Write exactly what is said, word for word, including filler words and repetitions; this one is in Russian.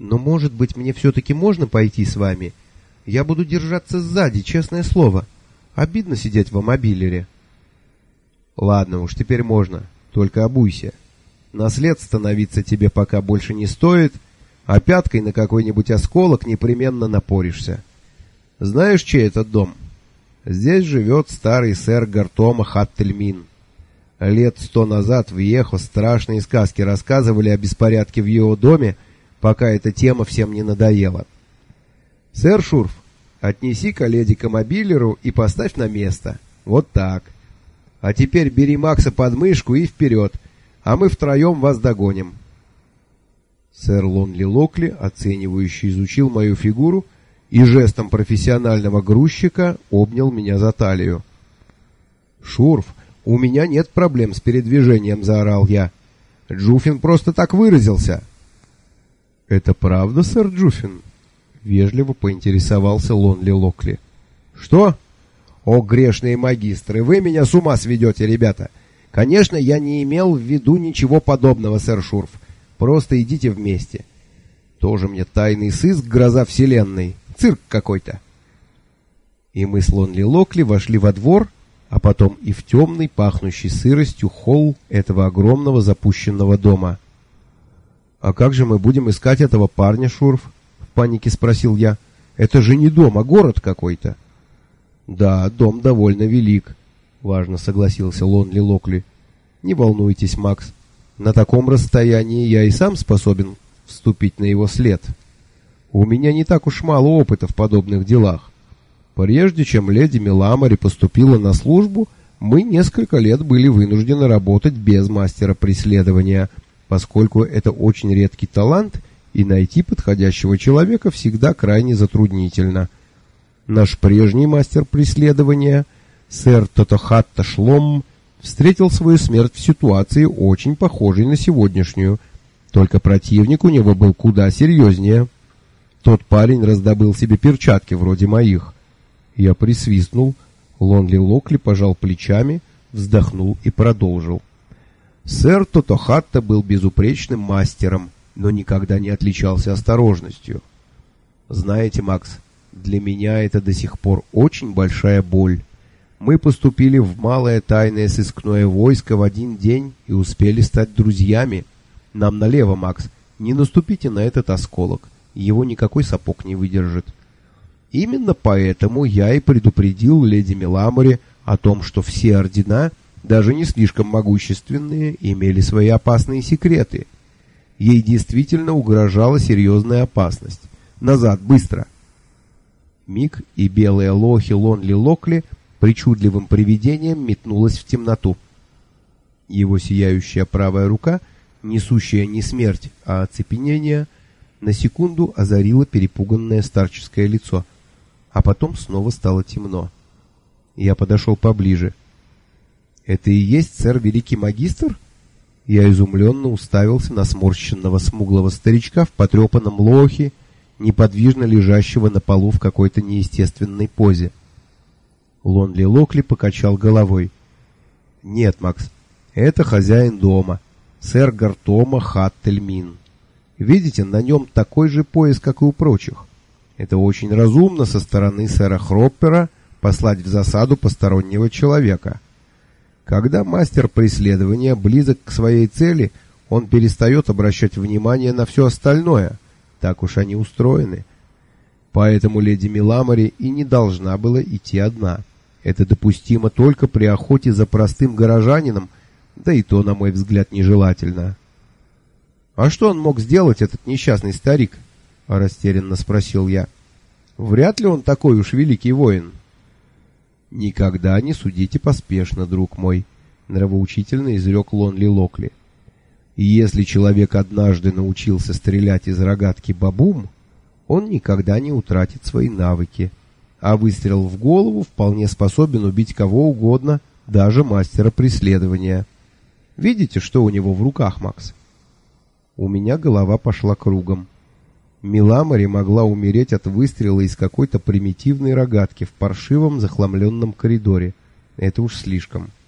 Но, может быть, мне все-таки можно пойти с вами? Я буду держаться сзади, честное слово. Обидно сидеть в мобилере. Ладно уж, теперь можно. Только обуйся. На след становиться тебе пока больше не стоит, а пяткой на какой-нибудь осколок непременно напоришься. Знаешь, чей этот дом? Здесь живет старый сэр Гартома Хаттельмин. Лет сто назад в Ехо страшные сказки рассказывали о беспорядке в его доме, пока эта тема всем не надоела. Сэр Шурф, отнеси-ка леди к мобилеру и поставь на место. Вот так. А теперь бери Макса под мышку и вперед, а мы втроем вас догоним. Сэр Лонли Локли, оценивающе изучил мою фигуру и жестом профессионального грузчика обнял меня за талию. «Шурф, у меня нет проблем с передвижением», — заорал я. «Джуфин просто так выразился». «Это правда, сэр Джуфин?» — вежливо поинтересовался Лонли Локли. «Что? О, грешные магистры, вы меня с ума сведете, ребята! Конечно, я не имел в виду ничего подобного, сэр Шурф. Просто идите вместе. Тоже мне тайный сыск, гроза вселенной. Цирк какой-то». И мы с Лонли Локли вошли во двор, а потом и в темный, пахнущий сыростью холл этого огромного запущенного дома. «А как же мы будем искать этого парня, Шурф?» — в панике спросил я. «Это же не дом, а город какой-то». «Да, дом довольно велик», — важно согласился Лонли Локли. «Не волнуйтесь, Макс. На таком расстоянии я и сам способен вступить на его след. У меня не так уж мало опыта в подобных делах. Прежде чем леди Меламори поступила на службу, мы несколько лет были вынуждены работать без мастера преследования, поскольку это очень редкий талант, и найти подходящего человека всегда крайне затруднительно. Наш прежний мастер преследования, сэр Тотохатта Шлом, встретил свою смерть в ситуации, очень похожей на сегодняшнюю, только противник у него был куда серьезнее. Тот парень раздобыл себе перчатки вроде моих. Я присвистнул, Лонли Локли пожал плечами, вздохнул и продолжил. Сэр Тотохатта был безупречным мастером, но никогда не отличался осторожностью. Знаете, Макс, для меня это до сих пор очень большая боль. Мы поступили в малое тайное сыскное войско в один день и успели стать друзьями. Нам налево, Макс, не наступите на этот осколок, его никакой сапог не выдержит. Именно поэтому я и предупредил леди Меламори о том, что все ордена, даже не слишком могущественные, имели свои опасные секреты. Ей действительно угрожала серьезная опасность. Назад, быстро! Миг, и белая лохи Лонли Локли причудливым привидением метнулась в темноту. Его сияющая правая рука, несущая не смерть, а оцепенение, на секунду озарила перепуганное старческое лицо, а потом снова стало темно. Я подошел поближе. «Это и есть сэр Великий Магистр?» Я изумленно уставился на сморщенного смуглого старичка в потрепанном лохе, неподвижно лежащего на полу в какой-то неестественной позе. Лонли Локли покачал головой. «Нет, Макс, это хозяин дома, сэр Гартома Хаттельмин. Видите, на нем такой же пояс, как и у прочих. Это очень разумно со стороны сэра Хроппера послать в засаду постороннего человека. Когда мастер преследования близок к своей цели, он перестает обращать внимание на все остальное. Так уж они устроены. Поэтому леди Меламори и не должна была идти одна. Это допустимо только при охоте за простым горожанином, да и то, на мой взгляд, нежелательно». «А что он мог сделать, этот несчастный старик?» — растерянно спросил я. «Вряд ли он такой уж великий воин». «Никогда не судите поспешно, друг мой», — нравоучительно изрек Лонли Локли. «И если человек однажды научился стрелять из рогатки бабум, он никогда не утратит свои навыки, а выстрел в голову вполне способен убить кого угодно, даже мастера преследования. Видите, что у него в руках, Макс?» У меня голова пошла кругом. Меламори могла умереть от выстрела из какой-то примитивной рогатки в паршивом захламленном коридоре. Это уж слишком.